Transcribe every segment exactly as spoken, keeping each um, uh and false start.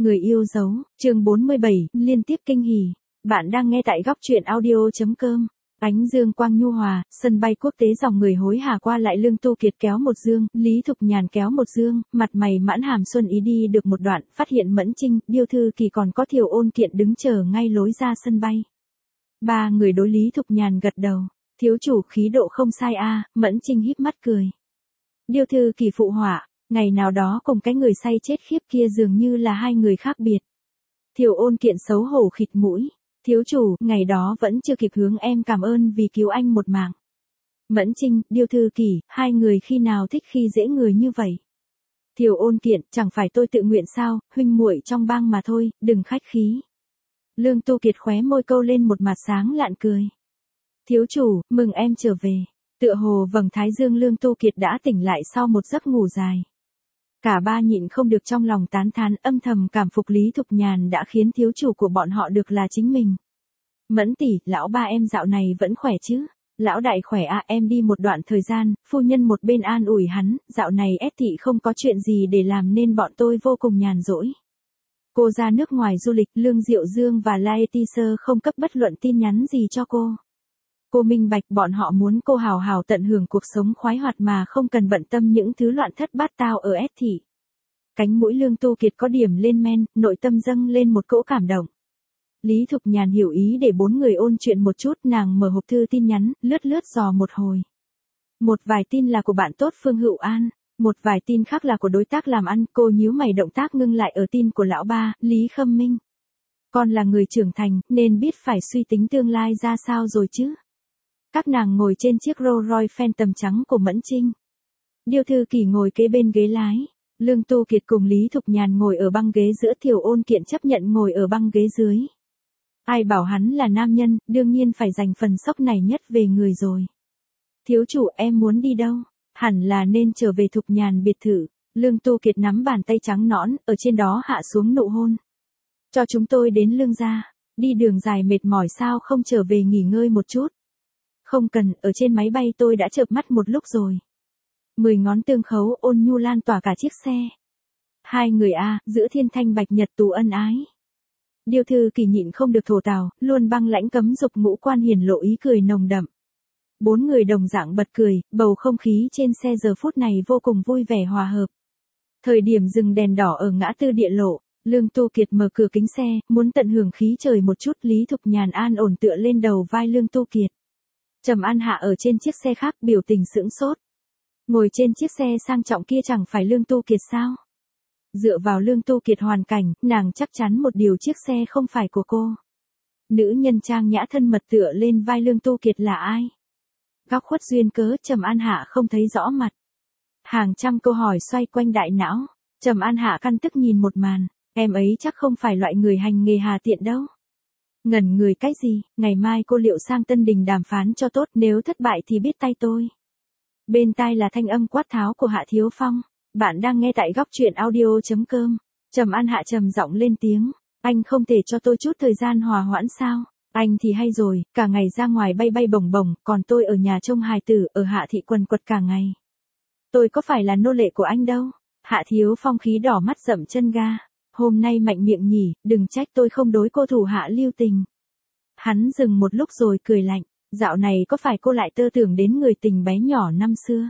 Người yêu dấu, chương bốn mươi bảy, liên tiếp kinh hỉ. Bạn đang nghe tại góc truyện audio.com. Ánh dương quang nhu hòa, sân bay quốc tế dòng người hối hả qua lại. Lương Tu Kiệt kéo một dương, Lý Thục Nhàn kéo một dương, mặt mày mãn hàm xuân ý đi được một đoạn, phát hiện Mẫn Trinh, Điêu Thư Kỳ còn có Thiều Ôn Kiện đứng chờ ngay lối ra sân bay. Ba người đối Lý Thục Nhàn gật đầu. Thiếu chủ khí độ không sai a. Mẫn Trinh híp mắt cười. Điêu Thư Kỳ phụ họa. Ngày nào đó cùng cái người say chết khiếp kia dường như là hai người khác biệt. Thiều Ôn Kiện xấu hổ khịt mũi. Thiếu chủ, ngày đó vẫn chưa kịp hướng em cảm ơn vì cứu anh một mạng. Mẫn Trinh, Điêu Thư Kỳ, hai người khi nào thích khi dễ người như vậy? Thiều Ôn Kiện, chẳng phải tôi tự nguyện sao, huynh muội trong bang mà thôi, đừng khách khí. Lương Tu Kiệt khóe môi câu lên một mặt sáng lạn cười. Thiếu chủ, mừng em trở về. Tựa hồ vầng thái dương Lương Tu Kiệt đã tỉnh lại sau một giấc ngủ dài. Cả ba nhịn không được trong lòng tán thán, âm thầm cảm phục Lý Thục Nhàn đã khiến thiếu chủ của bọn họ được là chính mình. Mẫn tỷ, lão ba em dạo này vẫn khỏe chứ? Lão đại khỏe à, em đi một đoạn thời gian, phu nhân một bên an ủi hắn, dạo này ép thị không có chuyện gì để làm nên bọn tôi vô cùng nhàn rỗi. Cô ra nước ngoài du lịch, Lương Diệu Dương và Laetitia không cấp bất luận tin nhắn gì cho cô. Cô minh bạch bọn họ muốn cô hào hào tận hưởng cuộc sống khoái hoạt mà không cần bận tâm những thứ loạn thất bát tao ở ép thị. Cánh mũi Lương Tu Kiệt có điểm lên men, nội tâm dâng lên một cỗ cảm động. Lý Thục Nhàn hiểu ý để bốn người ôn chuyện một chút, nàng mở hộp thư tin nhắn, lướt lướt dò một hồi. Một vài tin là của bạn tốt Phương Hữu An, một vài tin khác là của đối tác làm ăn, cô nhíu mày động tác ngưng lại ở tin của lão ba, Lý Khâm Minh. Con là người trưởng thành, nên biết phải suy tính tương lai ra sao rồi chứ. Các nàng ngồi trên chiếc Rolls Royce Phantom trắng của Mẫn Trinh. Điêu Thư Kỳ ngồi kế bên ghế lái. Lương Tu Kiệt cùng Lý Thục Nhàn ngồi ở băng ghế giữa, Thiều Ôn Kiện chấp nhận ngồi ở băng ghế dưới. Ai bảo hắn là nam nhân, đương nhiên phải dành phần sốc này nhất về người rồi. Thiếu chủ, em muốn đi đâu? Hẳn là nên trở về Thục Nhàn biệt thự. Lương Tu Kiệt nắm bàn tay trắng nõn, ở trên đó hạ xuống nụ hôn. Cho chúng tôi đến Lương gia. Đi đường dài mệt mỏi sao không trở về nghỉ ngơi một chút? Không cần, ở trên máy bay tôi đã chợp mắt một lúc rồi. Mười ngón tương khấu ôn nhu lan tỏa cả chiếc xe. Hai người a, giữa thiên thanh bạch nhật tù ân ái. Điêu Thư Kỳ nhịn không được thổ tào, luôn băng lãnh cấm dục ngũ quan hiển lộ ý cười nồng đậm. Bốn người đồng dạng bật cười, bầu không khí trên xe giờ phút này vô cùng vui vẻ hòa hợp. Thời điểm dừng đèn đỏ ở ngã tư Địa Lộ, Lương Tu Kiệt mở cửa kính xe, muốn tận hưởng khí trời một chút. Lý Thục Nhàn an ổn tựa lên đầu vai Lương Tu Kiệt. Trầm An Hạ ở trên chiếc xe khác biểu tình sững sốt. Ngồi trên chiếc xe sang trọng kia chẳng phải Lương Tu Kiệt sao? Dựa vào Lương Tu Kiệt hoàn cảnh, nàng chắc chắn một điều chiếc xe không phải của cô. Nữ nhân trang nhã thân mật tựa lên vai Lương Tu Kiệt là ai? Góc khuất duyên cớ Trầm An Hạ không thấy rõ mặt. Hàng trăm câu hỏi xoay quanh đại não. Trầm An Hạ căm tức nhìn một màn. Em ấy chắc không phải loại người hành nghề hà tiện đâu. Ngẩn người cái gì, ngày mai cô liệu sang Tân Đình đàm phán cho tốt, nếu thất bại thì biết tay tôi. Bên tai là thanh âm quát tháo của Hạ Thiếu Phong. Bạn đang nghe tại góc truyện audio.com. Trầm An Hạ trầm giọng lên tiếng. Anh không thể cho tôi chút thời gian hòa hoãn sao? Anh thì hay rồi, cả ngày ra ngoài bay bay bổng bổng, còn tôi ở nhà trông hài tử, ở Hạ thị quần quật cả ngày. Tôi có phải là nô lệ của anh đâu? Hạ Thiếu Phong khí đỏ mắt dậm chân ga. Hôm nay mạnh miệng nhỉ, đừng trách tôi không đối cô thủ hạ lưu tình. Hắn dừng một lúc rồi cười lạnh, dạo này có phải cô lại tơ tưởng đến người tình bé nhỏ năm xưa?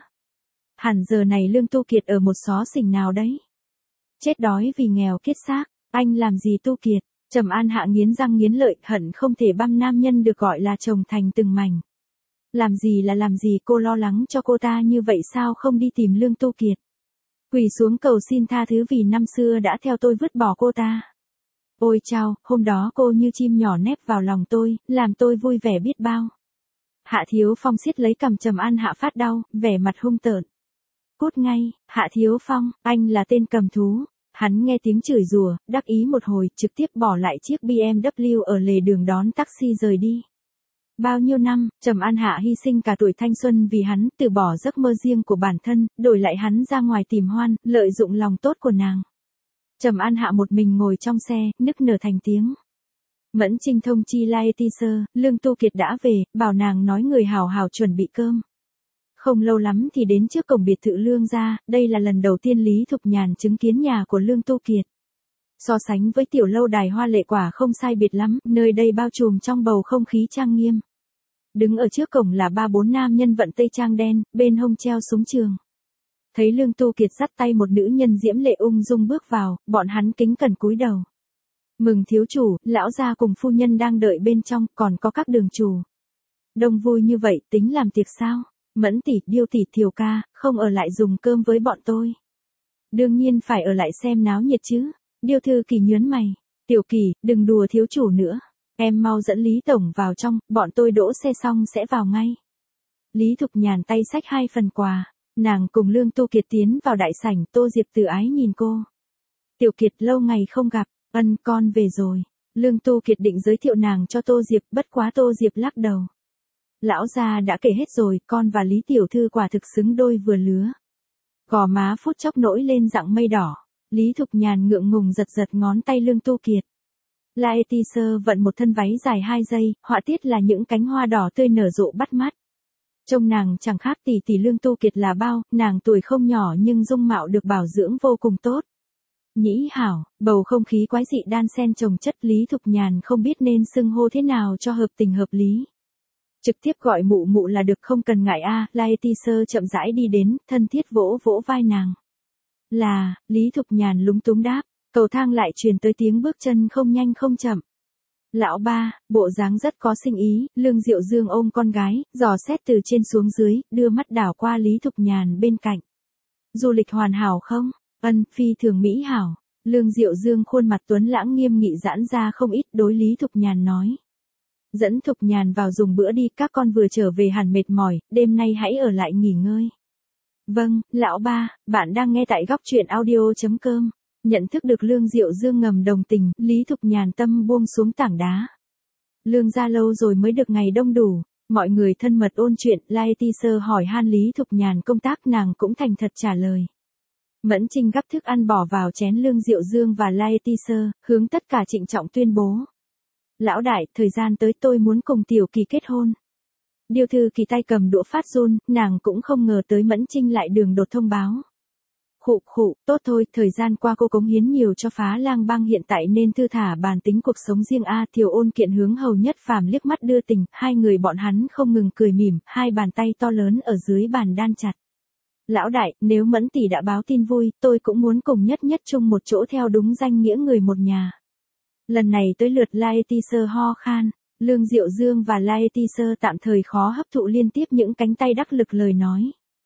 Hẳn giờ này Lương Tu Kiệt ở một xó xỉnh nào đấy. Chết đói vì nghèo kiết xác, anh làm gì Tu Kiệt? Trầm An Hạ nghiến răng nghiến lợi, hận không thể băm nam nhân được gọi là chồng thành từng mảnh. Làm gì là làm gì, cô lo lắng cho cô ta như vậy sao không đi tìm Lương Tu Kiệt? Quỳ xuống cầu xin tha thứ vì năm xưa đã theo tôi vứt bỏ cô ta. Ôi chao, hôm đó cô như chim nhỏ nép vào lòng tôi, làm tôi vui vẻ biết bao. Hạ Thiếu Phong siết lấy cằm Trầm An Hạ phát đau, vẻ mặt hung tợn. Cút ngay, Hạ Thiếu Phong, anh là tên cầm thú. Hắn nghe tiếng chửi rủa, đắc ý một hồi, trực tiếp bỏ lại chiếc bê em vê ở lề đường đón taxi rời đi. Bao nhiêu năm, Trầm An Hạ hy sinh cả tuổi thanh xuân vì hắn, từ bỏ giấc mơ riêng của bản thân, đổi lại hắn ra ngoài tìm hoan, lợi dụng lòng tốt của nàng. Trầm An Hạ một mình ngồi trong xe, nức nở thành tiếng. Mẫn Trinh thông chi Laetitia, Lương Tu Kiệt đã về, bảo nàng nói người hào hào chuẩn bị cơm. Không lâu lắm thì đến trước cổng biệt thự Lương gia, đây là lần đầu tiên Lý Thục Nhàn chứng kiến nhà của Lương Tu Kiệt. So sánh với tiểu lâu đài Hoa Lệ quả không sai biệt lắm, nơi đây bao trùm trong bầu không khí trang nghiêm. Đứng ở trước cổng là ba bốn nam nhân vận tây trang đen, bên hông treo súng trường. Thấy Lương Tu Kiệt dắt tay một nữ nhân diễm lệ ung dung bước vào, bọn hắn kính cẩn cúi đầu. Mừng thiếu chủ, lão gia cùng phu nhân đang đợi bên trong, còn có các đường chủ. Đông vui như vậy, tính làm tiệc sao? Mẫn tỷ, Điêu tỷ, Thiều ca, không ở lại dùng cơm với bọn tôi. Đương nhiên phải ở lại xem náo nhiệt chứ. Điêu Thư Kỳ nhớn mày. Tiểu Kỳ, đừng đùa thiếu chủ nữa. Em mau dẫn Lý Tổng vào trong, bọn tôi đỗ xe xong sẽ vào ngay. Lý Thục Nhàn tay xách hai phần quà. Nàng cùng Lương Tu Kiệt tiến vào đại sảnh, Tô Diệp từ ái nhìn cô. Tiểu Kiệt lâu ngày không gặp, ân con về rồi. Lương Tu Kiệt định giới thiệu nàng cho Tô Diệp, bất quá Tô Diệp lắc đầu. Lão gia đã kể hết rồi, con và Lý Tiểu Thư quả thực xứng đôi vừa lứa. Gò má phút chốc nổi lên dạng mây đỏ. Lý Thục Nhàn ngượng ngùng giật giật ngón tay Lương Tu Kiệt. Laetitia vận một thân váy dài hai giây, họa tiết là những cánh hoa đỏ tươi nở rộ bắt mắt. Trông nàng chẳng khác tỷ tỷ Lương Tu Kiệt là bao, nàng tuổi không nhỏ nhưng dung mạo được bảo dưỡng vô cùng tốt. Nhĩ hảo, bầu không khí quái dị đan xen chồng chất, Lý Thục Nhàn không biết nên xưng hô thế nào cho hợp tình hợp lý. Trực tiếp gọi mụ mụ là được, không cần ngại a. À, Laetitia chậm rãi đi đến, thân thiết vỗ vỗ vai nàng. Là, Lý Thục Nhàn lúng túng đáp, cầu thang lại truyền tới tiếng bước chân không nhanh không chậm. Lão ba, bộ dáng rất có sinh ý, Lương Diệu Dương ôm con gái, dò xét từ trên xuống dưới, đưa mắt đảo qua Lý Thục Nhàn bên cạnh. Du lịch hoàn hảo không? Ân, phi thường mỹ hảo. Lương Diệu Dương khuôn mặt tuấn lãng nghiêm nghị giãn ra không ít, đối Lý Thục Nhàn nói. Dẫn Thục Nhàn vào dùng bữa đi, các con vừa trở về hẳn mệt mỏi, đêm nay hãy ở lại nghỉ ngơi. Vâng, lão ba, bạn đang nghe tại góc truyện audio.com. Nhận thức được Lương Diệu Dương ngầm đồng tình, Lý Thục Nhàn tâm buông xuống tảng đá. Lương gia lâu rồi mới được ngày đông đủ, mọi người thân mật ôn chuyện, Laetitia hỏi han Lý Thục Nhàn công tác, nàng cũng thành thật trả lời. Mẫn Trinh gắp thức ăn bỏ vào chén Lương Diệu Dương và Laetitia, hướng tất cả trịnh trọng tuyên bố. Lão đại, thời gian tới tôi muốn cùng Tiểu Kỳ kết hôn. Điêu Thư Kỳ tay cầm đũa phát run, nàng cũng không ngờ tới Mẫn Trinh lại đường đột thông báo. Khụ khụ, tốt thôi, thời gian qua cô cống hiến nhiều cho Phá Lang Bang, hiện tại nên thư thả bàn tính cuộc sống riêng a. Thiều Ôn Kiện hướng Hầu Nhất Phàm liếc mắt đưa tình, hai người bọn hắn không ngừng cười mỉm, hai bàn tay to lớn ở dưới bàn đan chặt. Lão đại, nếu Mẫn tỷ đã báo tin vui, tôi cũng muốn cùng Nhất Nhất chung một chỗ theo đúng danh nghĩa người một nhà. Lần này tới lượt Laetitia ho khan, Lương Diệu Dương và Laetitia tạm thời khó hấp thụ liên tiếp những cánh tay đắc lực lời nói.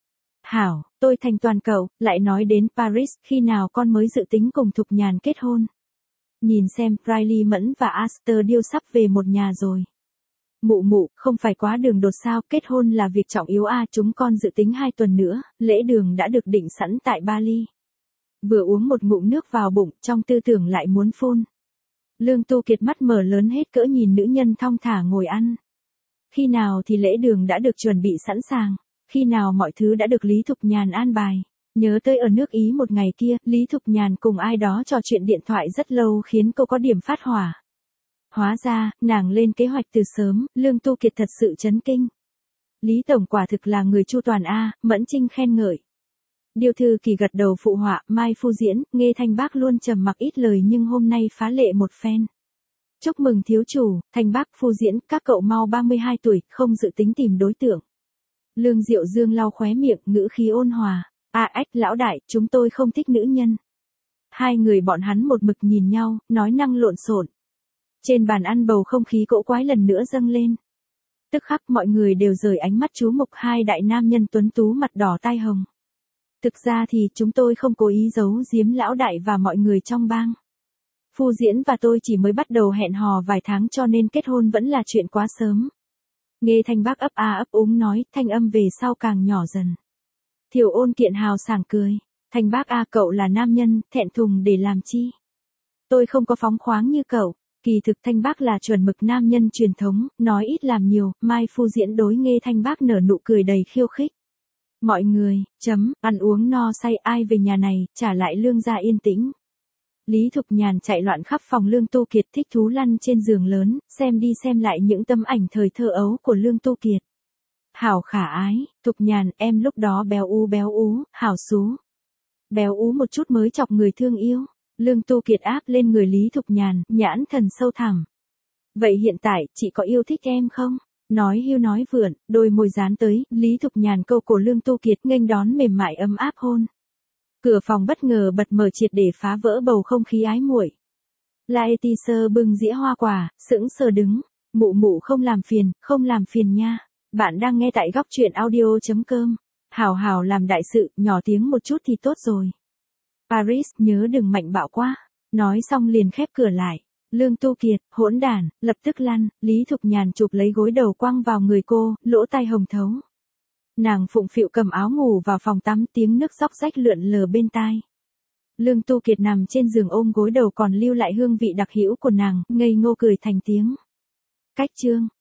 Hảo, tôi thành toàn cậu, lại nói đến Paris, khi nào con mới dự tính cùng Thục Nhàn kết hôn? Nhìn xem, Riley Mẫn và Aster Điêu sắp về một nhà rồi. Mụ mụ, không phải quá đường đột sao, kết hôn là việc trọng yếu a, à, chúng con dự tính hai tuần nữa, lễ đường đã được định sẵn tại Bali. Vừa uống một ngụm nước vào bụng, trong tư tưởng lại muốn phun. Lương Tu Kiệt mắt mở lớn hết cỡ nhìn nữ nhân thong thả ngồi ăn. Khi nào thì lễ đường đã được chuẩn bị sẵn sàng, khi nào mọi thứ đã được Lý Thục Nhàn an bài. Nhớ tới ở nước Ý một ngày kia, Lý Thục Nhàn cùng ai đó trò chuyện điện thoại rất lâu khiến cô có điểm phát hỏa. Hóa ra, nàng lên kế hoạch từ sớm, Lương Tu Kiệt thật sự chấn kinh. Lý Tổng quả thực là người chu toàn a, Mẫn Trinh khen ngợi. Điêu Thư Kỳ gật đầu phụ họa, Mai Phu Diễn, Nghe Thanh Bác luôn trầm mặc ít lời nhưng hôm nay phá lệ một phen. Chúc mừng thiếu chủ, Thanh Bác Phu Diễn, các cậu mau ba mươi hai tuổi, không dự tính tìm đối tượng. Lương Diệu Dương lau khóe miệng, ngữ khí ôn hòa. À ách, lão đại, chúng tôi không thích nữ nhân. Hai người bọn hắn một mực nhìn nhau, nói năng lộn xộn. Trên bàn ăn bầu không khí cỗ quái lần nữa dâng lên. Tức khắc mọi người đều rời ánh mắt chú mục hai đại nam nhân tuấn tú mặt đỏ tai hồng. Thực ra thì chúng tôi không cố ý giấu giếm lão đại và mọi người trong bang. Phu Diễn và tôi chỉ mới bắt đầu hẹn hò vài tháng cho nên kết hôn vẫn là chuyện quá sớm. Nghe Thanh Bác ấp a ấp úng nói, thanh âm về sau càng nhỏ dần. Thiều Ôn Kiện hào sảng cười. Thanh Bác a, cậu là nam nhân, thẹn thùng để làm chi? Tôi không có phóng khoáng như cậu. Kỳ thực Thanh Bác là chuẩn mực nam nhân truyền thống, nói ít làm nhiều. Mai Phu Diễn đối Nghe Thanh Bác nở nụ cười đầy khiêu khích. Mọi người, chấm, ăn uống no say, ai về nhà này, trả lại Lương gia yên tĩnh. Lý Thục Nhàn chạy loạn khắp phòng Lương Tu Kiệt, thích thú lăn trên giường lớn, xem đi xem lại những tấm ảnh thời thơ ấu của Lương Tu Kiệt. Hảo khả ái, Thục Nhàn, em lúc đó béo ú béo ú, hảo xú. Béo ú một chút mới chọc người thương yêu. Lương Tu Kiệt áp lên người Lý Thục Nhàn, nhãn thần sâu thẳm. Vậy hiện tại, chị có yêu thích em không? Nói hưu nói vượn, đôi môi dán tới, Lý Thục Nhàn câu cổ Lương Tu Kiệt nghênh đón mềm mại ấm áp hôn. Cửa phòng bất ngờ bật mở triệt để phá vỡ bầu không khí ái muội. Laetitia bưng dĩa hoa quả, sững sờ đứng. Mụ mụ không làm phiền, không làm phiền nha. Bạn đang nghe tại góc truyện audio.com. Hảo hảo làm đại sự, nhỏ tiếng một chút thì tốt rồi. Paris, nhớ đừng mạnh bạo quá. Nói xong liền khép cửa lại. Lương Tu Kiệt, hỗn đản, lập tức lăn. Lý Thục Nhàn chụp lấy gối đầu quăng vào người cô, lỗ tai hồng thấu. Nàng phụng phịu cầm áo ngủ vào phòng tắm, tiếng nước róc rách lượn lờ bên tai. Lương Tu Kiệt nằm trên giường ôm gối đầu còn lưu lại hương vị đặc hữu của nàng, ngây ngô cười thành tiếng. Cách chương.